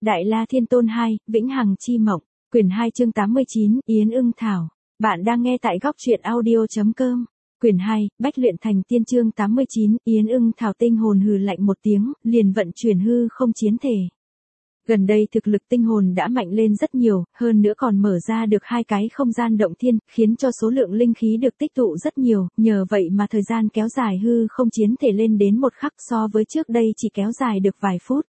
Đại La Thiên Tôn 2, Vĩnh Hằng Chi Mộng, quyển 2 chương 89, Yến Ưng Thảo. Bạn đang nghe tại góc truyện audio.com. Quyển 2, Bách luyện thành tiên chương 89, Yến Ưng Thảo. Tinh hồn hừ lạnh một tiếng, liền vận chuyển hư không chiến thể. Gần đây thực lực tinh hồn đã mạnh lên rất nhiều, hơn nữa còn mở ra được 2 cái không gian động thiên, khiến cho số lượng linh khí được tích tụ rất nhiều, nhờ vậy mà thời gian kéo dài hư không chiến thể lên đến 1 khắc, so với trước đây chỉ kéo dài được vài phút.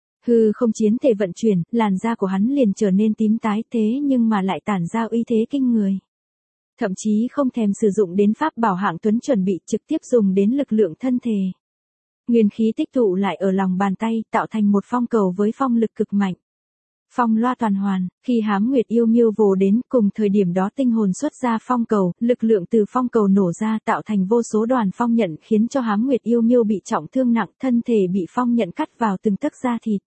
Hư không chiến thể vận chuyển, làn da của hắn liền trở nên tím tái, thế nhưng mà lại tản ra uy thế kinh người. Thậm chí không thèm sử dụng đến pháp bảo hạng tuấn chuẩn bị, trực tiếp dùng đến lực lượng thân thể. Nguyên khí tích tụ lại ở lòng bàn tay, tạo thành một phong cầu với phong lực cực mạnh. Phong loa toàn hoàn, khi Hám Nguyệt yêu miêu vồ đến, cùng thời điểm đó tinh hồn xuất ra phong cầu, lực lượng từ phong cầu nổ ra tạo thành vô số đoàn phong nhận, khiến cho Hám Nguyệt yêu miêu bị trọng thương nặng, thân thể bị phong nhận cắt vào từng tấc da thịt.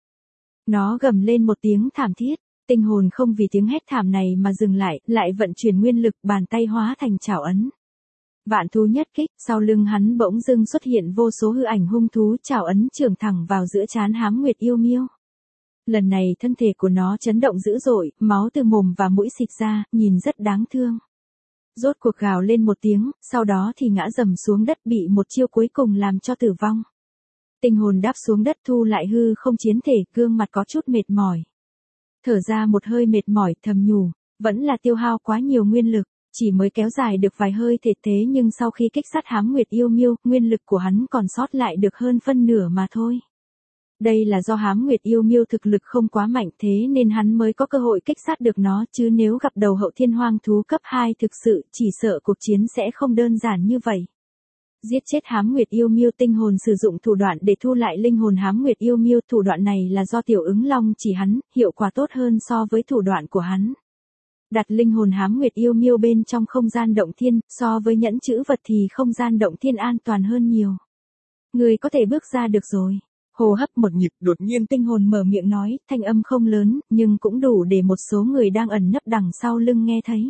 Nó gầm lên một tiếng thảm thiết, tinh hồn không vì tiếng hét thảm này mà dừng lại vận chuyển nguyên lực, bàn tay hóa thành chảo ấn. Vạn thú nhất kích, sau lưng hắn bỗng dưng xuất hiện vô số hư ảnh hung thú, chảo ấn chưởng thẳng vào giữa trán Hám Nguyệt yêu miêu. Lần này thân thể của nó chấn động dữ dội, máu từ mồm và mũi xịt ra, nhìn rất đáng thương. Rốt cuộc gào lên một tiếng, sau đó thì ngã rầm xuống đất, bị một chiêu cuối cùng làm cho tử vong. Tinh hồn đáp xuống đất, thu lại hư không chiến thể, gương mặt có chút mệt mỏi. Thở ra một hơi mệt mỏi, thầm nhủ, vẫn là tiêu hao quá nhiều nguyên lực, chỉ mới kéo dài được vài hơi thể, thế nhưng sau khi kích sát Hám Nguyệt yêu miêu, nguyên lực của hắn còn sót lại được hơn phân nửa mà thôi. Đây là do Hám Nguyệt yêu miêu thực lực không quá mạnh, thế nên hắn mới có cơ hội kích sát được nó, chứ nếu gặp đầu hậu thiên hoang thú cấp 2 thực sự, chỉ sợ cuộc chiến sẽ không đơn giản như vậy. Giết chết Hám Nguyệt yêu miêu, tinh hồn sử dụng thủ đoạn để thu lại linh hồn Hám Nguyệt yêu miêu, thủ đoạn này là do Tiểu Ứng Long chỉ hắn, hiệu quả tốt hơn so với thủ đoạn của hắn. Đặt linh hồn Hám Nguyệt yêu miêu bên trong không gian động thiên, so với nhẫn chữ vật thì không gian động thiên an toàn hơn nhiều. Người có thể bước ra được rồi. Hô hấp một nhịp, đột nhiên tinh hồn mở miệng nói, thanh âm không lớn, nhưng cũng đủ để một số người đang ẩn nấp đằng sau lưng nghe thấy.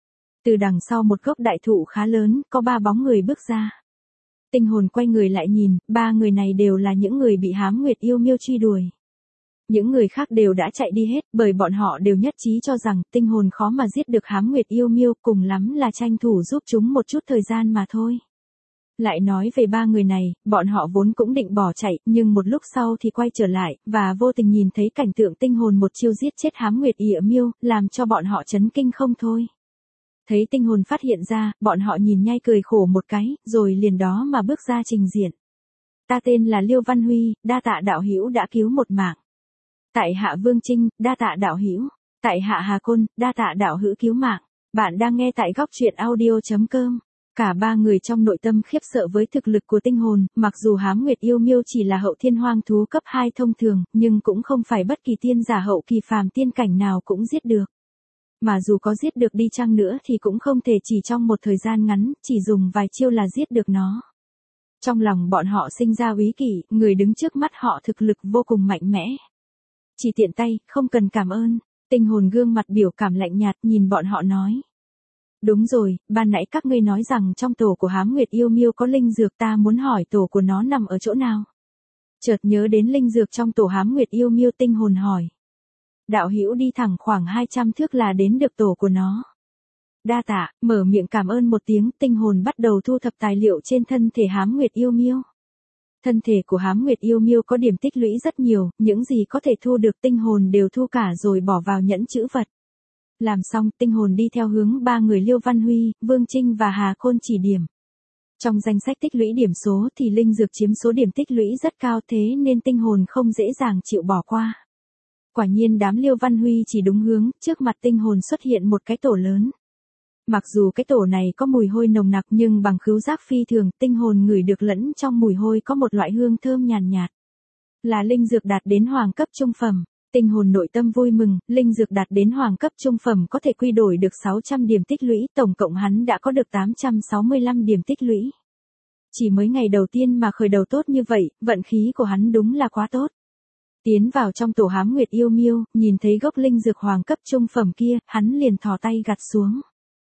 Từ đằng sau một gốc đại thụ khá lớn, có 3 bóng người bước ra. Tinh hồn quay người lại nhìn, 3 người này đều là những người bị Hám Nguyệt yêu miêu truy đuổi. Những người khác đều đã chạy đi hết, bởi bọn họ đều nhất trí cho rằng tinh hồn khó mà giết được Hám Nguyệt yêu miêu, cùng lắm là tranh thủ giúp chúng một chút thời gian mà thôi. Lại nói về 3 người này, bọn họ vốn cũng định bỏ chạy, nhưng một lúc sau thì quay trở lại, và vô tình nhìn thấy cảnh tượng tinh hồn một chiêu giết chết Hám Nguyệt yêu miêu, làm cho bọn họ chấn kinh không thôi. Thấy tinh hồn phát hiện ra, bọn họ nhìn nhai cười khổ một cái, rồi liền đó mà bước ra trình diện. Ta tên là Liêu Văn Huy, đa tạ đạo hữu đã cứu một mạng. Tại hạ Vương Trinh, đa tạ đạo hữu. Tại hạ Hà Côn, đa tạ đạo hữu cứu mạng. Bạn đang nghe tại góc truyện audio.com. Cả 3 người trong nội tâm khiếp sợ với thực lực của tinh hồn, mặc dù Hám Nguyệt yêu miêu chỉ là hậu thiên hoang thú cấp 2 thông thường, nhưng cũng không phải bất kỳ tiên giả hậu kỳ phàm tiên cảnh nào cũng giết được. Mà dù có giết được đi chăng nữa thì cũng không thể chỉ trong một thời gian ngắn, chỉ dùng vài chiêu là giết được nó. Trong lòng bọn họ sinh ra úy kỷ, người đứng trước mắt họ thực lực vô cùng mạnh mẽ. Chỉ tiện tay, không cần cảm ơn. Tinh hồn gương mặt biểu cảm lạnh nhạt nhìn bọn họ nói. Đúng rồi, ban nãy các ngươi nói rằng trong tổ của Hám Nguyệt yêu miêu có linh dược, ta muốn hỏi tổ của nó nằm ở chỗ nào? Chợt nhớ đến linh dược trong tổ Hám Nguyệt yêu miêu, tinh hồn hỏi. Đạo hữu đi thẳng khoảng 200 thước là đến được tổ của nó. Đa tạ, mở miệng cảm ơn một tiếng, tinh hồn bắt đầu thu thập tài liệu trên thân thể Hám Nguyệt yêu miêu. Thân thể của Hám Nguyệt yêu miêu có điểm tích lũy rất nhiều, những gì có thể thu được tinh hồn đều thu cả rồi bỏ vào nhẫn chữ vật. Làm xong, tinh hồn đi theo hướng 3 người Liêu Văn Huy, Vương Trinh và Hà Côn chỉ điểm. Trong danh sách tích lũy điểm số thì linh dược chiếm số điểm tích lũy rất cao, thế nên tinh hồn không dễ dàng chịu bỏ qua. Quả nhiên đám Liêu Văn Huy chỉ đúng hướng, trước mặt tinh hồn xuất hiện một cái tổ lớn. Mặc dù cái tổ này có mùi hôi nồng nặc nhưng bằng khứu giác phi thường, tinh hồn ngửi được lẫn trong mùi hôi có một loại hương thơm nhàn nhạt. Là linh dược đạt đến hoàng cấp trung phẩm. Tinh hồn nội tâm vui mừng, linh dược đạt đến hoàng cấp trung phẩm có thể quy đổi được 600 điểm tích lũy, tổng cộng hắn đã có được 865 điểm tích lũy. Chỉ mới ngày đầu tiên mà khởi đầu tốt như vậy, vận khí của hắn đúng là quá tốt. Tiến vào trong tổ Hám Nguyệt yêu miêu, nhìn thấy gốc linh dược hoàng cấp trung phẩm kia, hắn liền thò tay gặt xuống.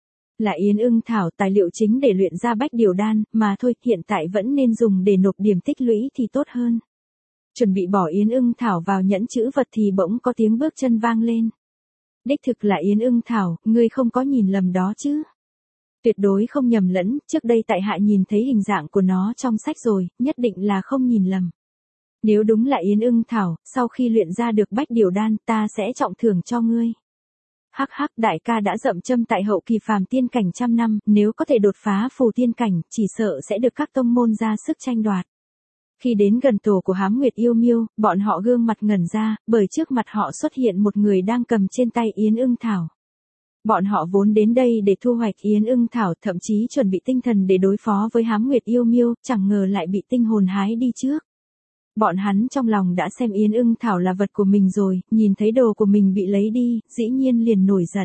Là Yến Ưng Thảo, tài liệu chính để luyện ra Bách Điều Đan, mà thôi, hiện tại vẫn nên dùng để nộp điểm tích lũy thì tốt hơn. Chuẩn bị bỏ Yến Ưng Thảo vào nhẫn chữ vật thì bỗng có tiếng bước chân vang lên. Đích thực là Yến Ưng Thảo, ngươi không có nhìn lầm đó chứ? Tuyệt đối không nhầm lẫn, trước đây tại hạ nhìn thấy hình dạng của nó trong sách rồi, nhất định là không nhìn lầm. Nếu đúng là Yến Ưng Thảo, sau khi luyện ra được bách điều đan, ta sẽ trọng thưởng cho ngươi. Hắc hắc, đại ca đã dậm châm tại hậu kỳ phàm tiên cảnh trăm năm, nếu có thể đột phá phù tiên cảnh, chỉ sợ sẽ được các tông môn ra sức tranh đoạt. Khi đến gần tổ của Hám Nguyệt Yêu Miêu, bọn họ gương mặt ngẩn ra, bởi trước mặt họ xuất hiện một người đang cầm trên tay Yến Ưng Thảo. Bọn họ vốn đến đây để thu hoạch Yến Ưng Thảo, thậm chí chuẩn bị tinh thần để đối phó với Hám Nguyệt Yêu Miêu, chẳng ngờ lại bị tinh hồn hái đi trước. Bọn hắn trong lòng đã xem Yến Ưng Thảo là vật của mình rồi, nhìn thấy đồ của mình bị lấy đi, dĩ nhiên liền nổi giận.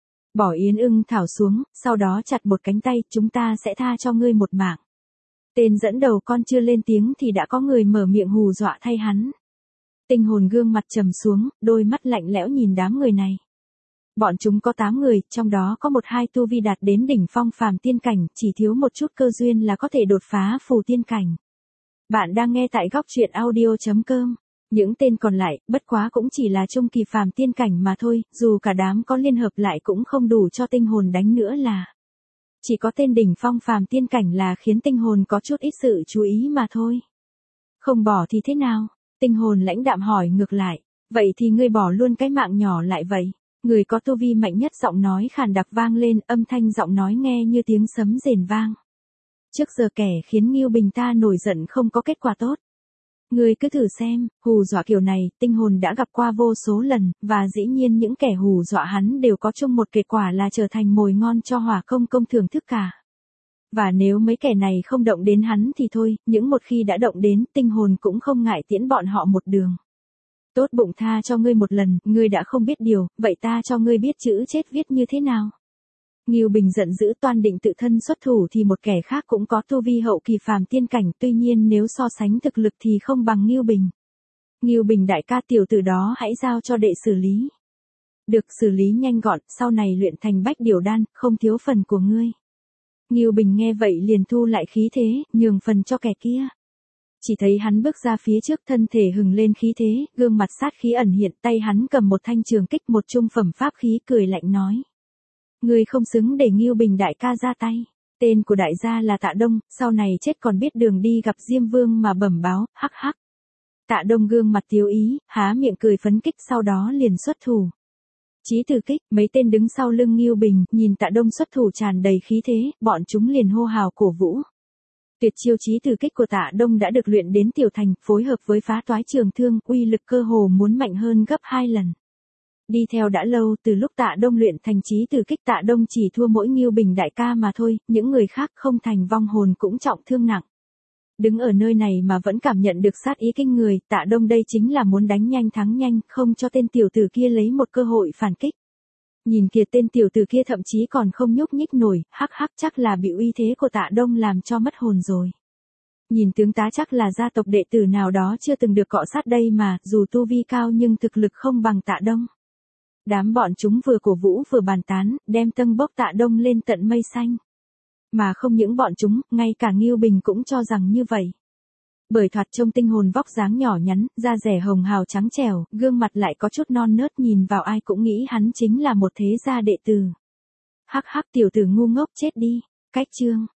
Bỏ Yến Ưng Thảo xuống, sau đó chặt một cánh tay, chúng ta sẽ tha cho ngươi một mạng. Tên dẫn đầu con chưa lên tiếng thì đã có người mở miệng hù dọa thay hắn. Tinh hồn gương mặt trầm xuống, đôi mắt lạnh lẽo nhìn đám người này. Bọn chúng có 8 người, trong đó có 1-2 tu vi đạt đến đỉnh phong phàm tiên cảnh, chỉ thiếu một chút cơ duyên là có thể đột phá phù tiên cảnh. Bạn đang nghe tại góc truyện audio.com. Những tên còn lại, bất quá cũng chỉ là trung kỳ phàm tiên cảnh mà thôi, dù cả đám có liên hợp lại cũng không đủ cho tinh hồn đánh nữa là. Chỉ có tên đỉnh phong phàm tiên cảnh là khiến tinh hồn có chút ít sự chú ý mà thôi. Không bỏ thì thế nào? Tinh hồn lãnh đạm hỏi ngược lại. Vậy thì ngươi bỏ luôn cái mạng nhỏ lại vậy. Người có tu vi mạnh nhất giọng nói khàn đặc vang lên, âm thanh giọng nói nghe như tiếng sấm rền vang. Trước giờ kẻ khiến Ngưu Bình ta nổi giận không có kết quả tốt. Ngươi cứ thử xem, hù dọa kiểu này, tinh hồn đã gặp qua vô số lần, và dĩ nhiên những kẻ hù dọa hắn đều có chung một kết quả là trở thành mồi ngon cho Hỏa Công công thưởng thức cả. Và nếu mấy kẻ này không động đến hắn thì thôi, những một khi đã động đến, tinh hồn cũng không ngại tiễn bọn họ một đường. Tốt bụng tha cho ngươi một lần, ngươi đã không biết điều, vậy ta cho ngươi biết chữ chết viết như thế nào. Ngưu Bình giận dữ toan định tự thân xuất thủ thì một kẻ khác cũng có tu vi hậu kỳ phàm tiên cảnh, tuy nhiên nếu so sánh thực lực thì không bằng Ngưu Bình. Ngưu Bình đại ca, tiểu tử đó hãy giao cho đệ xử lý. Được, xử lý nhanh gọn, sau này luyện thành bách điều đan, không thiếu phần của ngươi. Ngưu Bình nghe vậy liền thu lại khí thế, nhường phần cho kẻ kia. Chỉ thấy hắn bước ra phía trước, thân thể hừng lên khí thế, gương mặt sát khí ẩn hiện, tay hắn cầm một thanh trường kích, một trung phẩm pháp khí, cười lạnh nói. Ngươi không xứng để Ngưu Bình đại ca ra tay. Tên của đại gia là Tạ Đông, sau này chết còn biết đường đi gặp Diêm Vương mà bẩm báo, hắc hắc. Tạ Đông gương mặt tiêu ý, há miệng cười phấn kích, sau đó liền xuất thủ. Chí Tử Kích, mấy tên đứng sau lưng Ngưu Bình, nhìn Tạ Đông xuất thủ tràn đầy khí thế, bọn chúng liền hô hào cổ vũ. Tuyệt chiêu Chí Tử Kích của Tạ Đông đã được luyện đến tiểu thành, phối hợp với phá toái trường thương, uy lực cơ hồ muốn mạnh hơn gấp 2 lần. Đi theo đã lâu, từ lúc Tạ Đông luyện thành Chí Tử Kích, Tạ Đông chỉ thua mỗi Ngưu Bình đại ca mà thôi, những người khác không thành vong hồn cũng trọng thương nặng. Đứng ở nơi này mà vẫn cảm nhận được sát ý kinh người, Tạ Đông đây chính là muốn đánh nhanh thắng nhanh, không cho tên tiểu tử kia lấy một cơ hội phản kích. Nhìn kìa, tên tiểu tử kia thậm chí còn không nhúc nhích nổi, hắc hắc, chắc là bị uy thế của Tạ Đông làm cho mất hồn rồi. Nhìn tướng tá chắc là gia tộc đệ tử nào đó chưa từng được cọ sát đây mà, dù tu vi cao nhưng thực lực không bằng Tạ Đông. Đám bọn chúng vừa cổ vũ vừa bàn tán, đem tâng bốc Tạ Đông lên tận mây xanh. Mà không những bọn chúng, ngay cả Ngưu Bình cũng cho rằng như vậy. Bởi thoạt trông tinh hồn vóc dáng nhỏ nhắn, da dẻ hồng hào trắng trẻo, gương mặt lại có chút non nớt, nhìn vào ai cũng nghĩ hắn chính là một thế gia đệ tử. Hắc hắc, tiểu tử ngu ngốc, chết đi. Cách chương.